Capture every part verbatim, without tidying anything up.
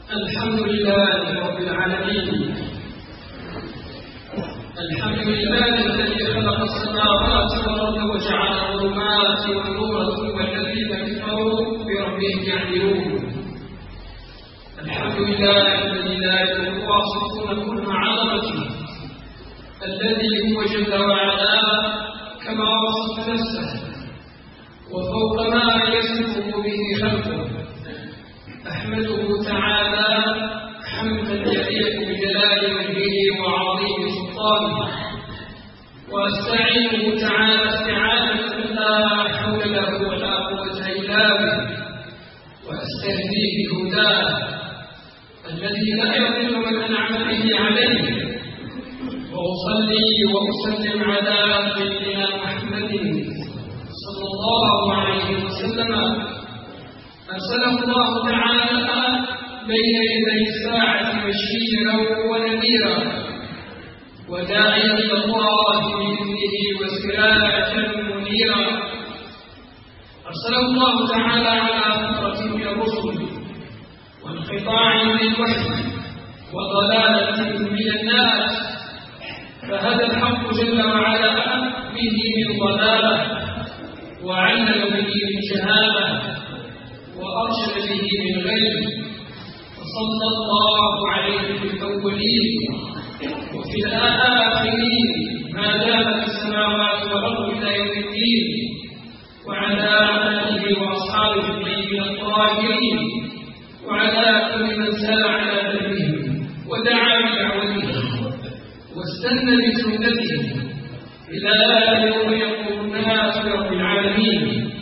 الحمد لله رب العالمين. الحمد لله الذي خلق السماوات والارض وجعل الظلمات والنور ثم الذين كفروا بربهم يعدلون. الحمد لله الذي لا يواصفون كل عظمته، الذي هو جل وعلا كما وصف نفسه وفوق ما يصفه به خلقه. أحمده تعالى حمدا يليق بجلال وجهه وعظيم سلطانه، وأستعينه تعالى استعانة لا حول له ولا قوة إلا به، وأستهديه بهداه الذي لا يضل من أنعم به عليه. وأصلي وأسلم على سيدنا محمد صلى الله عليه وسلم، أرسله الله تعالى بين يدي الساعة بشيرا ونذيرا وداعيا إلى الله بإذنه وسراجا منيرا. أرسله الله تعالى على فترة من الرسل وانقطاع من الوحي وضلالة من الناس، فهدى الحق جل وعلا به من ضلاله، وعلم به من جهاله، وأرشد به من غيره. وصلى الله عليه في الأولين وفي الآخرين ما دامت السماوات والأرض إلى يوم الدين، وعلى آله وأصحابه الطيبين الطاهرين، وعلى كل من سار على دربهم ودعا بدعوتهم واستنى بسنتهم إلى يوم يقوم الناس برب العالمين.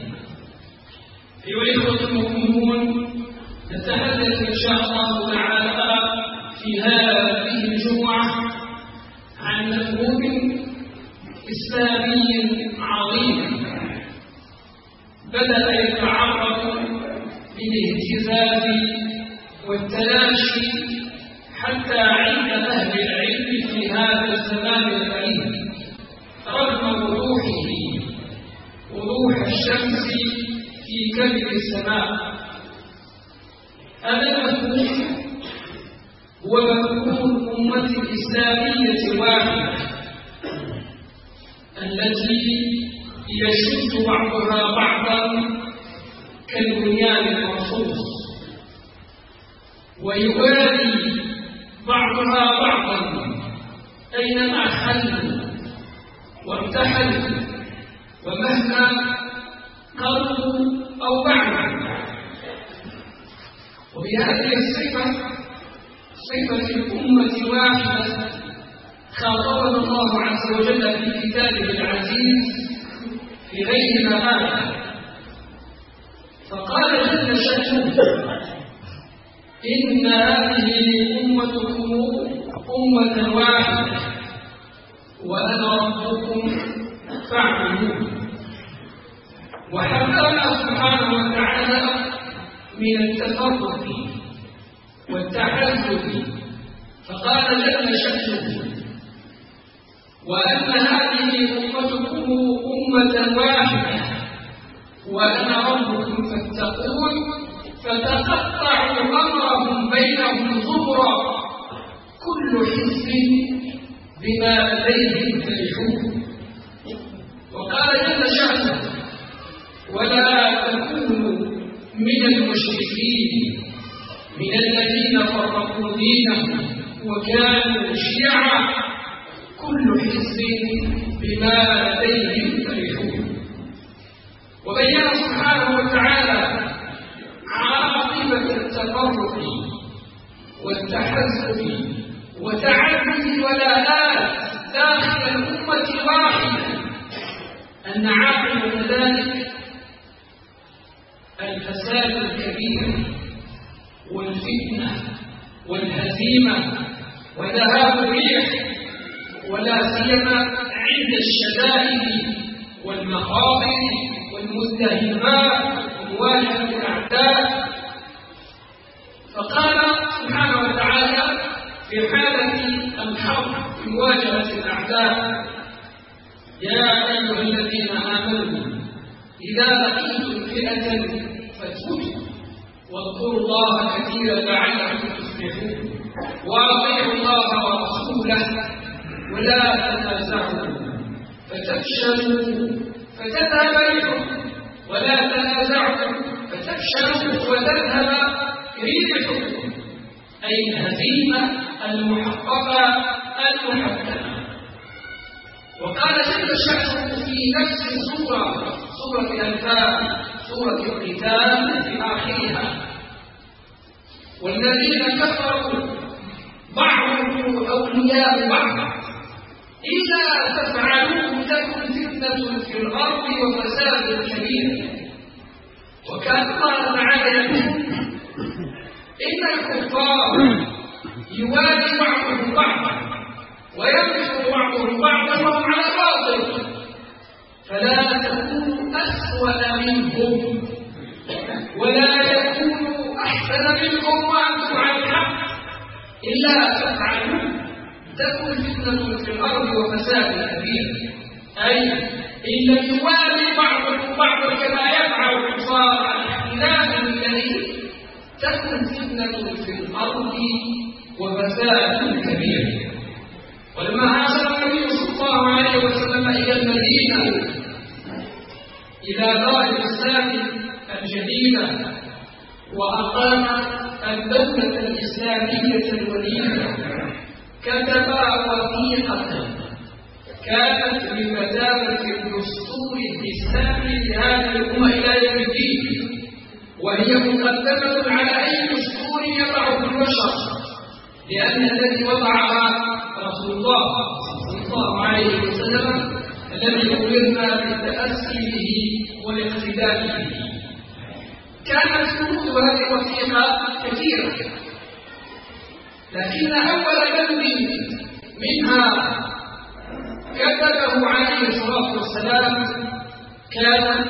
أيها الإخوة المؤمنون، نتحدث إن شاء الله تعالى في هذه الجمعة عن مفهوم إسلامي عظيم بدأ يتعرض بالاهتزاز والتلاشي حتى عند أهل العلم في هذا الزمان الغريب، رغم وضوحه وضوح الشمس في كبد السماء. هذا المفهوم هو مفهوم الأمة الإسلامية الواحدة التي يشد بعضها بعضا كالبنيان المرصوص، ويوالي بعضها بعضا أينما حلوا وارتحلوا ومهما قربوا أو بعدوا. وبهذه الصفة، صفة الأمة الواحدة، خاطبنا الله عز وجل في كتابه العزيز في غير مآل، فقال جل شأنه: إن هذه أمتكم أمة واحدة وأنا ربكم فاعبدون. وحذرنا سبحانه وتعالى من التفرق والتحزب، فقال جل شأنه: وأن هذه أمتكم أمة واحدة وأنا ربكم فاتقون، فتقطعوا أمرهم بينهم زبرا كل حزب بما لديهم فرحون. وقال جل شأنه: ولا تكونوا من المشركين من الذين فرقوا دينهم وكانوا شيعا كل حزب بما لديهم فرحون. وبين سبحانه وتعالى عاقبة التفرق والتحزب وتعدد الولاءات داخل الأمة الواحدة، أن عاقبة ذلك الفساد الكبير والفتنة والهزيمة وذهاب الريح، ولا سيما عند الشدائد والمخاطر والمزدهمات ومواجهة الأعداء. فقال سبحانه وتعالى في حالة الحرب في مواجهة الأعداء: يا أيها الذين آمنوا إذا لقيتم فئة فاثبتوا واذكروا الله كثيرا لعلكم وأطيعوا الله ورسوله ولا تنازعوا فتفشلوا فتذهب ريحكم ولا تنازعوا فتفشلوا وتذهب ريحكم، أي الهزيمة المحققة المحكمة. وقال جل شأنه في نفس السورة سورة الأنفال سورة القتال في آخرها: والذين كفروا بعضهم أولياء بعض إذا تفعلوه تكن فتنة في الأرض وفساد كبير. وكان الله تعالى يقول إن الكفار يوالي بعضهم بعضا وينصر بعضهم بعضا وهم على باطل، فلا تكونوا أسوأ منهم ولا يكونوا أحسن منهم وأنتم على الحق، إلا تفعلوا تكن فتنة في الأرض وفساد كبير. أي إن لم يوالي بعضكم بعضا كما يفعل الكفار الاحتلال الذي تكن فتنة في الأرض وفساد كبير. ولما هاجر النبي صلى الله عليه وسلم إلى المدينة إلى دار الإسلام الجديدة وأقام الدولة الإسلامية الوليدة، كتب وثيقة كانت بمثابة الدستور الإسلامي لهذه الأمة إلى يوم الدين، وهي مقدمة على أي دستور يضعه البشر، لأن الذي وضعها رسول الله صلى الله عليه وسلم الذي أمرنا بالتأسي به والاقتداء به. كانت شروط هذه الوثيقة كثيرة، لكن أول بند منها كتبه عليه الصلاة والسلام كان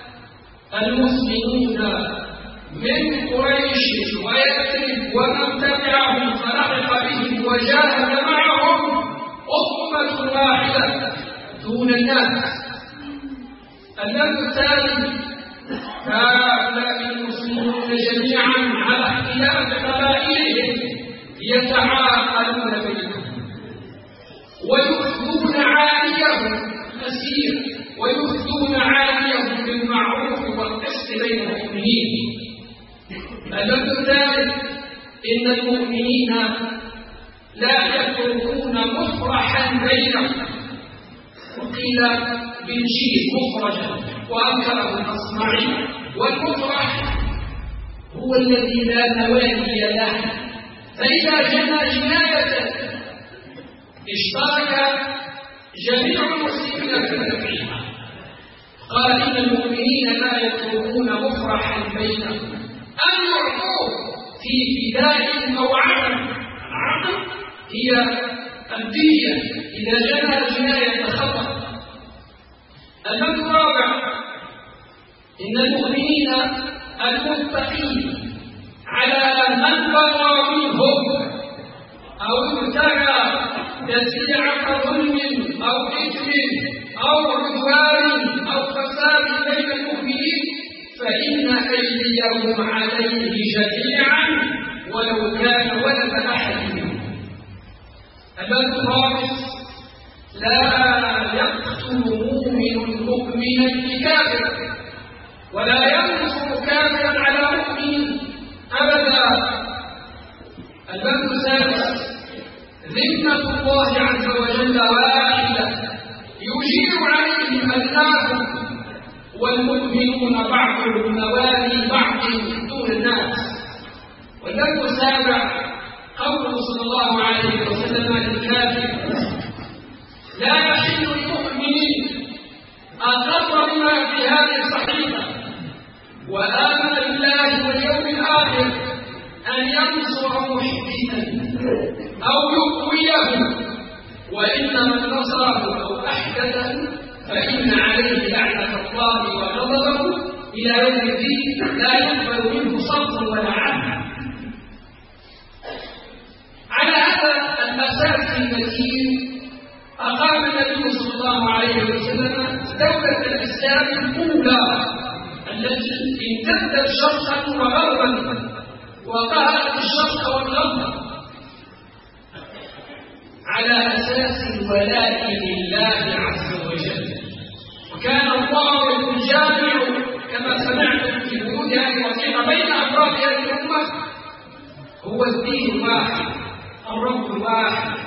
المسلمون من قريش ويثرب ومن تبعهم فلحق بهم وجاهد معهم أمة واحدة دون الناس. الباب الثاني هؤلاء المسلمون جميعا على اختلاف قبائلهم يتعاقلون بينهم ويؤخذون عاليهم مسير ويؤخذون عاليهم بالمعروف والقسط بين المؤمنين. الباب الثالث إن المؤمنين لا يتركون مفرحا بينهم، وقيل بالجيل مفرجا وأنكره الأصمعي، والمفرح هو الذي لا نوادي له، فإذا جنى جناية اشترك جميع المسلمين في نفعها. قال إن المؤمنين لا يتركون مفرحا بينهم أن يعطوه في فداء أو عدم. العدم هي الدية إذا جنى جناية خطأ. الباب الرابع إن المؤمنين المتقين على من بغى منهم أو ابتغى تسريع ظلم أو إثم أو عدوان أو فساد بين المؤمنين فإن أيديهم عليه جميعا ولو كان ولد أحد منهم. الباب الخامس لا يقتل مؤمن مؤمنا بكافر ولا ينصر كافرا على مؤمن أبدا. الباب السادس ذمة الله عز وجل واحدة يجيب عليهم الناس والمؤمنون بعضهم موالي بعض دون الناس. والباب السابع قوله صلى الله عليه وسلم للكافر لا يحل للمؤمنين أقر بما في هذه الصحيفة وآمن بالله واليوم الآخر أن ينصر محسنا أو يقويه، وإن من نصره أو أحدثه فإن عليه لعنة الله وغضبه إلى يوم الدين لا يقبل منه صبر ولا عدل. على هذا الأساس المتين أقام النبي صلى الله عليه وسلم دولة الإسلام الأولى التي امتدت شرقا وغربا وقهرت الشرق والغرب. على أساس الولاء لله عز وجل. وكان الله الجامع كما سمعتم في وجود هذه الوثيقة بين أفراد هذه الأمة هو الدين الواحد، الرب الواحد،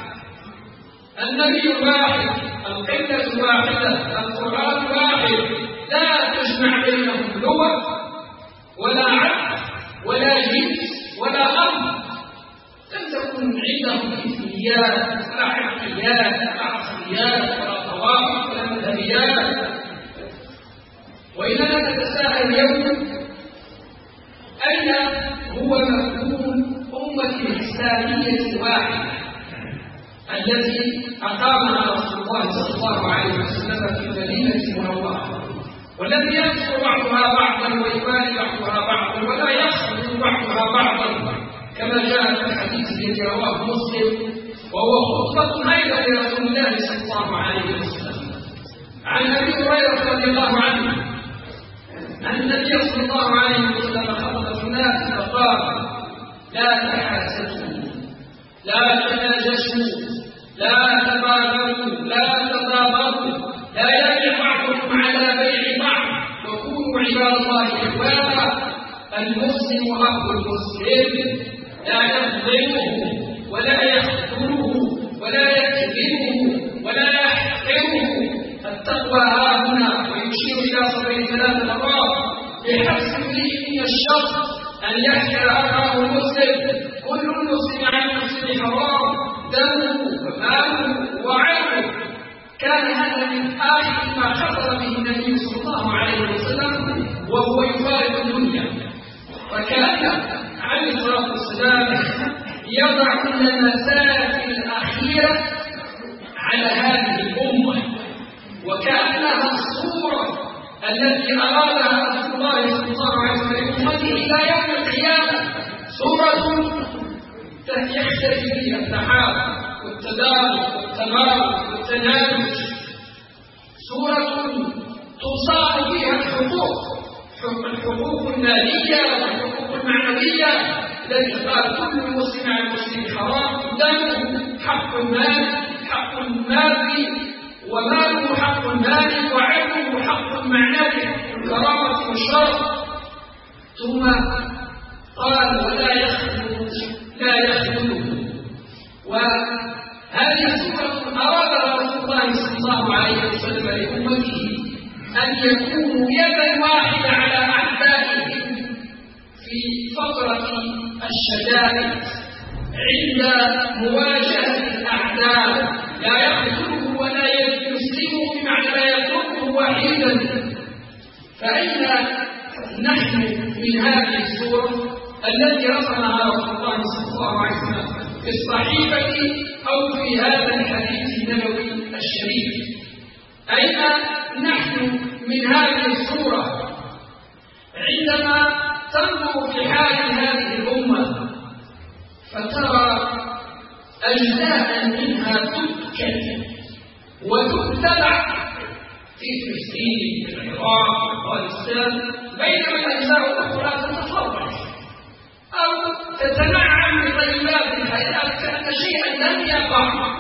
النبي الواحد، القبلة الواحدة، القرآن الواحد، لا تجمع بينهم لغة ولا عقل ولا جنس ولا أمر. لم تكن عندهم إثنيات ولا عقليات ولا عصريات ولا طوائف ولا مذهبيات. وإننا نتساءل اليوم أين هو مفهوم أمة الإسلامية واحدة التي أقامها رسول الله صلى الله عليه وسلم في المدينة المنورة، والذي ينصر بعضها بعضا ويباري بعضها بعضا ولا يخذل بعضها بعضا كما جاء في الحديث الذي رواه مسلم، وهو خطبة أيضا لرسول الله صلى الله عليه وسلم. عن أبي هريرة رضي الله عنه أن النبي صلى الله عليه وسلم خطب في الناس فقال: لا تحاسدوا، لا تناجشوا، لا تباغضوا، لا تدابروا، لا يبيع بعضكم على بيع بعض، وكونوا عباد الله إخوانا. المسلم أخو المسلم، لا يظلمه ولا يخذله ولا يكذبه ولا يحقره. التقوى ها هنا، ويشير إلى صدر ثلاث مرات: بحسب امرئ من الشر أن يحكر أخاه المسلم، كل المسلم على المسلم حرام، دمه وماله وعرضه. كان هذا من آخر ما خطر به النبي صلى الله عليه وسلم وهو يفارق الدنيا، وكان عليه الصلاة والسلام يضع المسائل الأخيرة على هذه الأمة، وكأنها الصورة التي أرادها رسول الله صلى الله عليه وسلم إلى يوم القيامة، صورة يختلف فيها التحاب والتدارك والتمارك والتناجش، صورة تصان فيها الحقوق، الحقوق المالية والحقوق المعنوية، التي قال كل مسلم على المسلم حرام، دمه حق المال، حق المال وماله حق المال، وعلمه حق معنوي، الكرامة والشرف. ثم قال: ولا يخذل، لا يخذله. وهذه السورة أراد رسول الله صلى الله عليه وسلم لأمته أن يكونوا يدا واحدة على أعدائهم في فترة الشدائد عند مواجهة الأعداء، لا يقتله ولا يسلمه بمعنى لا يتركه وحيدا. فأين نحن من هذه السورة التي رسمها رسول الله صلى الله عليه وسلم في الصحيفة أو في هذا الحديث النبوي الشريف؟ أين نحن من هذه السورة عندما تنظر في حال هذه الأمة فترى أجزاء منها تبكى وتتبع في فلسطين، في العراق، في أفغانستان، بينما الأجزاء الأخرى تتفرج أو تتنعم بطيبات الحياة كأن شيئا لم يقع.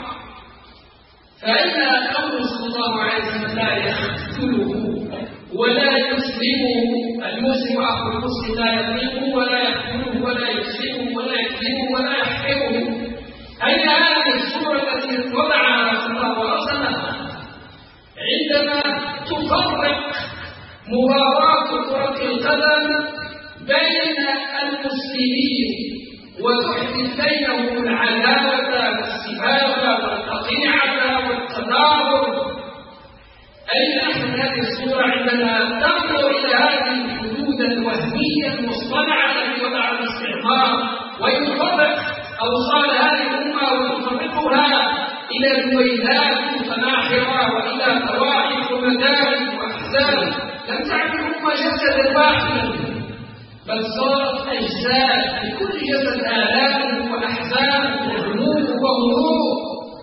فإن الأمر صلى الله عليه وسلم لا يخذله ولا يسلمه، المسلم أخو المسلم لا يظلمه ولا يخذله ولا يسلمه ولا يكذبه ولا يحقره. أين هذه الصورة التي وضعها رسول الله ورسمها عندما تفرق مباراة كرة القدم بين المسلمين وتحدث بينهم العداوة والسبابة والقطيعة والتدابر؟ أين نحن هذه الصورة عندما تنظر إلى هذه الحدود الوهمية المصطنعة التي وضعها الاستعمار ويفرق أوصال هذه الأمة ويفرقها إلى دويلات متناحرة وإلى طوائف ومدارس وأحزاب؟ لم تعد الأمة جسدا واحدا، بل صارت أجزاء، لكل جسد آلام وأحزان وهموم وغموض.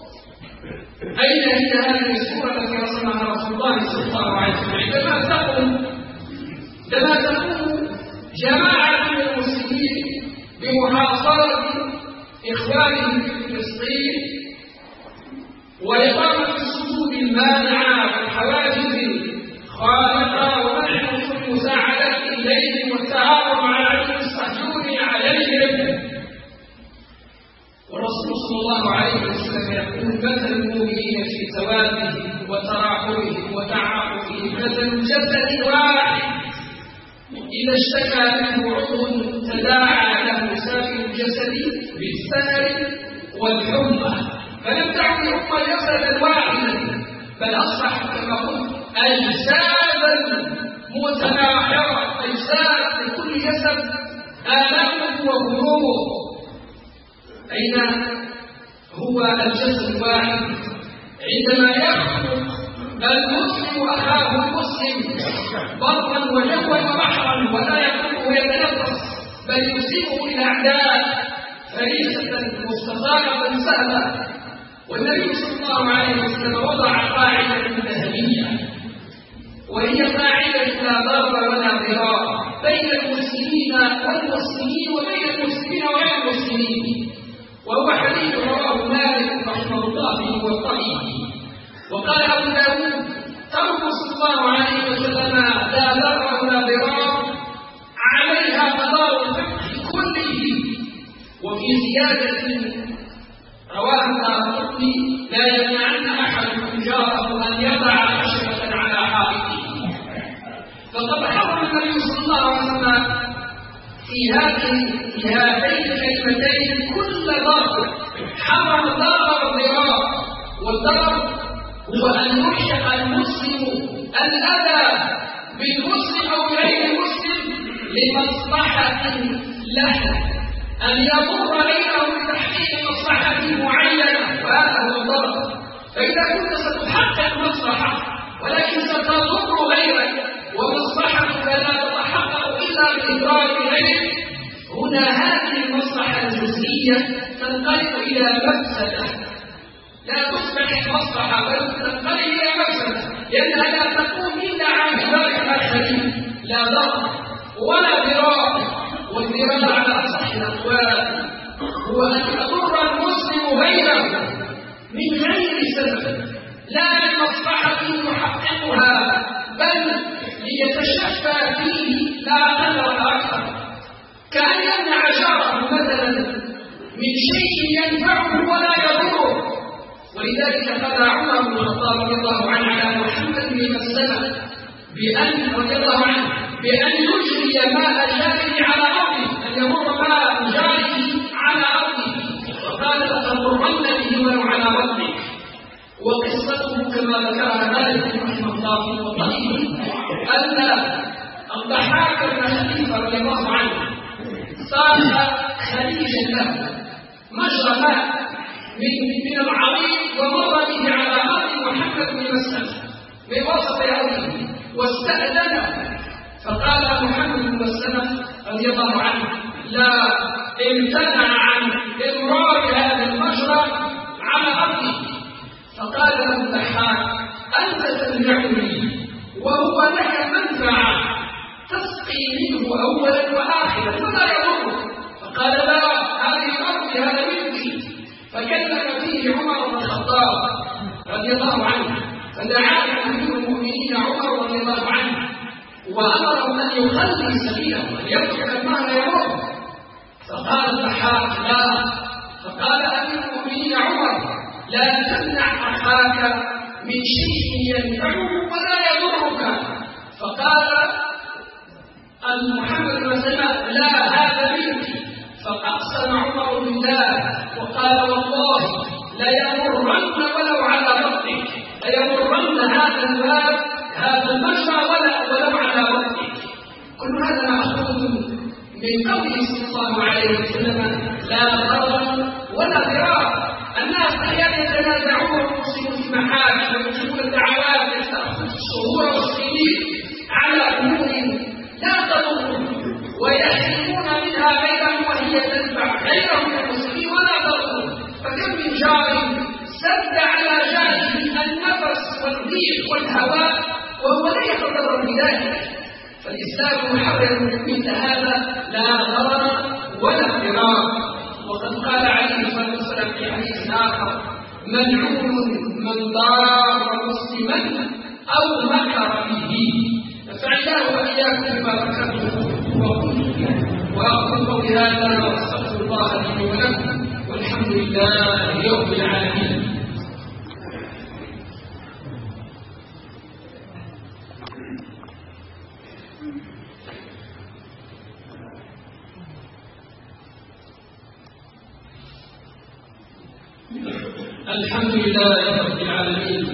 أين هي هذه الصورة التي رسمها رسول الله صلى الله عليه وسلم عندما تقوم عندما تقوم جماعة من المسلمين بمحاصرة إخوانهم في فلسطين وإقامة السدود المانعة والحواجز الخارقة ومنع وصول المساعدات إليهم والتعاون على المستحجون عليهم. والرسول صلى الله عليه وسلم يقول: مثل المؤمنين في توادهم وتراحمهم وتعاطفهم مثل الجسد الواحد إذا اشتكى منه عضو تداعى له سائر الجسد بالسهر والحمى، فلم تعد الأمة جسدا واحدا بل أصبحت كما قلت أجسادا متناحرة، أجساد لكل جسد آلامه وهمومه. أين هو الجسد الواحد عندما يخلق المسلم أخاه المسلم برا وجوا وبحرا ولا يقوم ويتنفس بل يسيبه إلى أعداء فريسة مستطاعة سهلة. والنبي صلى الله عليه وسلم وضع قاعدة ذهبية وهي قاعدة لا ضرر ولا ضرار بين المسلمين والمسلمين وبين المسلمين وغير المسلمين، وهو حديث رواه مالك رحمه الله في موطئه. وقال أبو داود: ترك صلى الله عليه وسلم لا ضرر ولا ضرار عليها مدار الفقه كله. وفي زيادة رواها الدارقطني: لا يمنعن أحد جاره أن يضع خشبة على حائطه. فقد حرم النبي صلى الله عليه وسلم في هذه في هاتين الكلمتين كل ضرر، حرم الضرر والضرار. والضرر هو أن يلحق المسلم الأذى بالمسلم أو غير المسلم لمصلحة له، أن يضر غيره لتحقيق مصلحة معينة، وهذا هو الضرر. فإذا كنت ستحقق مصلحة ولكن ستضر غيرك ومصلحتك لا تتحقق إلا بإضرار غيرك، هنا هذه المصلحة الجزئية تنقلب إلى مفسدة، لا تصبح مصلحة بل تنقلب إلى مفسدة، لأنها لا تكون إلا عن إضرار الآخرين، لا ضرر ولا ضرار. والضرار على أصح الأقوال هو أن يضر المسلم غيره من غير سبب، لا لمصلحة يحققها بل ليتشفى فيه لا أقل ولا أكثر، كأن يمنع جاره مثلا من شيء ينفعه ولا يضره. ولذلك قال عمر بن الخطاب رضي الله عنه على محمد بن مسلمة بأن رضي الله عنه بأن يجري ماء جاره على أرضه، أن يمر ماء جاره على أرضه، وقال: لتمرن به ولو على بطنك. وقصته كما ذكرها مالك رحمه الله في موطئه أن الضحاك بن خليفة رضي الله عنه صار خليجا له مجرى ماء من من العريق ومر به على أرض محمد بن مسلمة من وسط أرضه واستأذنه، فقال محمد بن مسلمة رضي الله عنه: لا امتنع عن إمرار هذا المجرى على أرضه. فقال له الضحاك: أنت تمنعني وهو لك منفعة تسقي منه أولا وآخرا فلا يضرك. فقال: لا، هذه أرضي، هذا ملكي. فكلم فيه عمر بن الخطاب رضي الله عنه، فدعاه أمير المؤمنين عمر رضي الله عنه وأمره أن يخلي سبيله وأن يترك المال يمر. فقال الضحاك: لا. فقال أمير المؤمنين عمر: لا تمنع أخاك من شيء ينفعه ولا يضرك. فقال محمد بن مسلمة: لا، هذا ملكي. فأقسم عمر بالله وقال: والله ليمرن ولو على بطنك، ليمرن هذا الباب هذا المجرى ولو على بطنك. كل هذا مأخوذ من قوله صلى الله عليه وسلم: لا ضرر ولا ضرار. الناس أحيانا يتنازعون ويقسمون في محاكم ويقسمون الدعوات تأخذ الشهور والسنين على أمور لا تضر ويحرمون منها غيرهم وهي تنفع غيرهم من المسلمين ولا تضر. فكم من جار سد على جاره النفس والريح والهواء وهو لا يتضرر بذلك. فالإسلام يحرم مثل هذا لا ضرر ولا ضرار. وقد قال عليه الصلاة والسلام في حديث آخر: ملعون من ضار مسلما أو مكر به. فعلاه وإياكم بما ذكرتم وقلتم. وأقول قولي هذا وأستغفر الله لي ولكم والحمد لله رب العالمين. الحمد لله رب العالمين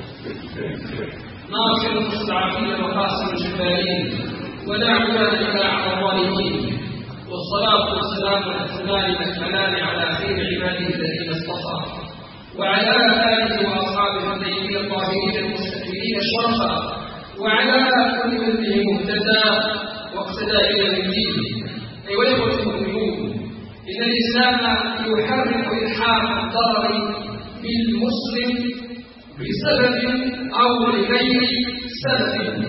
ناصر المستضعفين وقاسم الجبارين ولا عدوان الا على الظالمين والصلاه والسلام الاتمان الاكملان على خير عباده الذين اصطفى وعلى اله واصحابه الطيبين الطاهرين المستكبرين الشرفا وعلى كل من به مهتدى واقتدى الى الدين. ايها الاخوه المؤمنون، ان الاسلام يحرم الحاق الضرر بالمسلم بسبب أو لغير سبب،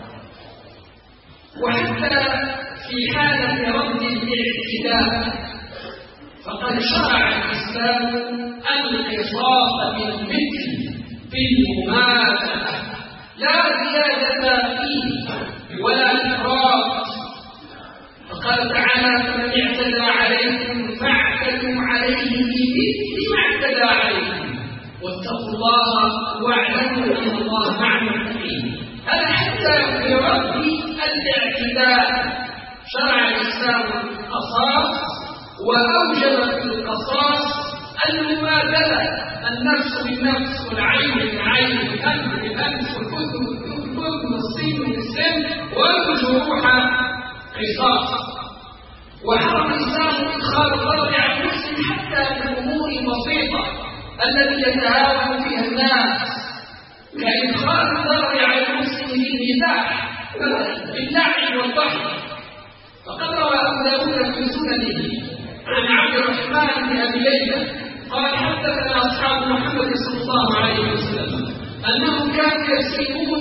وحتى في حالة رد الاعتداء فقد شرع الإسلام القصاص بالمثل بالمماثلة لا زيادة فيه ولا إفراط. فقال تعالى: فمن اعتدى عليكم فاعتدوا عليه بمثل ما اعتدى عليكم واتقوا الله واعلموا ان الله مع المتقين. هذا حتى في رد الاعتداء شرع الاسلام القصاص واوجب في القصاص المماثله، النفس بالنفس والعين بالعين والانف بالانف والكتب بالكتب والسن بالسن والجروح قصاص. وحرم الاسلام ادخال الضرر على المسلم حتى في الامور البسيطه التي يتهاون فيها الناس، كإدخال الضرر على المسلم بالمزاح باللعب والضحك. فقد روى أبو داود في سننه عن عبد الرحمن بن أبي ليلى قال: حدثنا أصحاب محمد صلى الله عليه وسلم أنهم كانوا يسيرون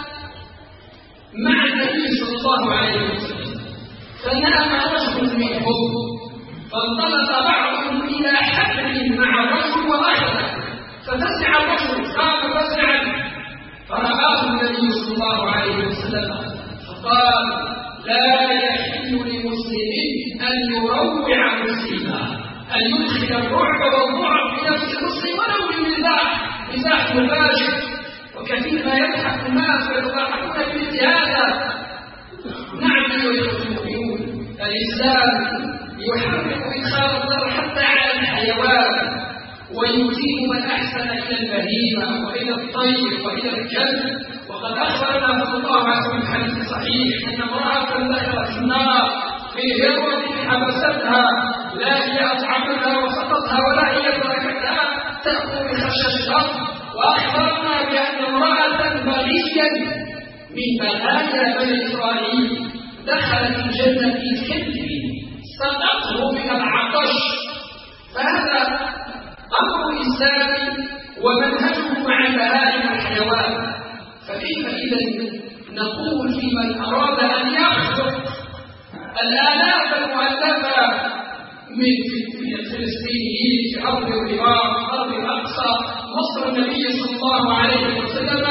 مع النبي صلى الله عليه وسلم فنام رجل منهم فانطلق بعضهم إلى حبل مع الرجل وأخذه ففزع الرجل قام فزعا فرآه النبي صلى الله عليه وسلم فقال: لا يحل لمسلم أن يروع مسلما، أن يدخل الرعب والضعف في نفس المسلم ولو بالمزاح مزاح مباشر. وكثير ما يضحك الناس ويضحكون بمثل هذا. نعم أيها المؤمنون، الإسلام يحرم إدخال الضرر حتى على الحيوان ويجيب من أحسن إلى البهيمة وإلى الطير وإلى الكلب. وقد أخبرنا صلى الله عليه وسلم في حديث صحيح أن امرأة دخلت النار في هرة حبستها، لا هي أطعمتها وسقطها ولا هي تركتها تأكل بخشاش الأرض. وأخبرنا بأن امرأة بغيا من بغايا بني إسرائيل دخلت الجنة في كلب سقطه من العطش. فهذا أمر إسلامي ومنهجه مع البهائم والحيوان. فكيف إذا نقول في من أراد أن يخلق الآلاف المؤلفة من الفلسطينيين في أرض العراق أرض الأقصى مصر النبي صلى الله عليه وسلم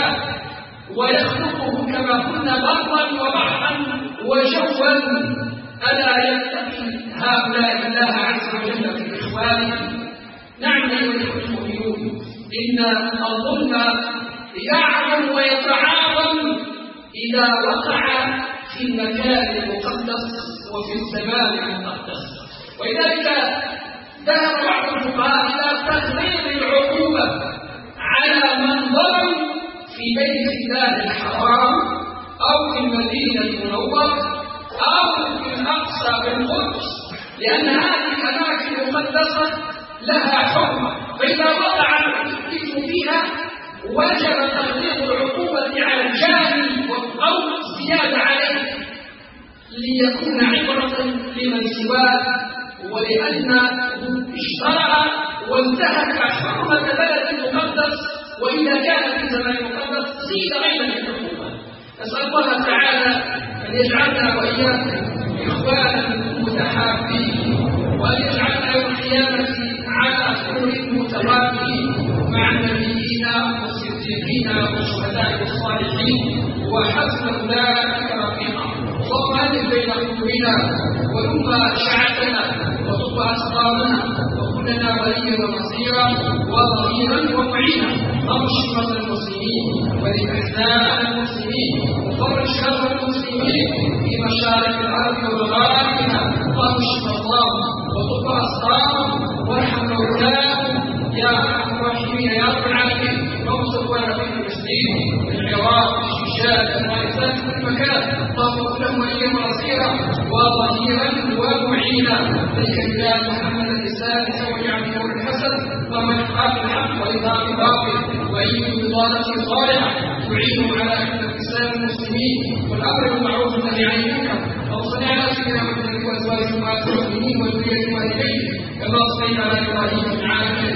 ويخلقه كما قلنا برا وبحرا وجوا، ألا يتقي هؤلاء الله عز وجل في إخوانهم؟ نعم أيها المؤمنون، إن الظلم يعظم ويتعاظم إذا وقع في المكان المقدس وفي الزمان المقدس. ولذلك ذهب بعض الفقهاء إلى تغليظ العقوبة على من ظلم في بيت الله الحرام أو في المدينة المنورة أو في الأقصى بالقدس، لأن هذه الأماكن المقدسة لها حرمة، فإذا وقع الإثم فيها وجب تغليظ العقوبة على الجاني والقول زيادة عليه ليكون عبرة لمن سواه، ولأنه اشترع وانتهك حرمة بلد المقدس، وإذا كان في زمان المقدس زيد أيضا العقوبة. نسأل الله تعالى أن يجعلنا وإياكم إخوانا متحابين، وأن يجعلنا يوم القيامة على سرر متوافين مع النبيين النبيين والشهداء والصالحين وحسن أولئك رفيقا. اللهم ألف بين قلوبنا وثم شعبنا وصب أسرارنا وكن لنا وليا ونصيرا وظهيرا ومعينا. أرشد مرضى المسلمين وذي أحزان المسلمين وفرج شر المسلمين في مشارق الأرض ومغاربها. أرشد الله وصب أسرارهم وارحم موتاهم يا أرحم الراحمين يا رب العالمين. وانصر ولنا المسلمين في العراق في الشيشان في افغانستان في كل مكان. اللهم كن لهم وليا ونصيرا وظهيرا ومعينا. تلك بلاد محمد الانسان سوي عن نور الحسن. اللهم احقاق الحق واظهار الباطل وايد بضاله صالحه تعينهم على خدمه الاسلام المسلمين والامر بالمعروف والنهي عن المنكر. وصل على سيدنا محمد وازواجه وامهات المؤمنين وذريته والديه كما صليت على ابراهيم في العالمين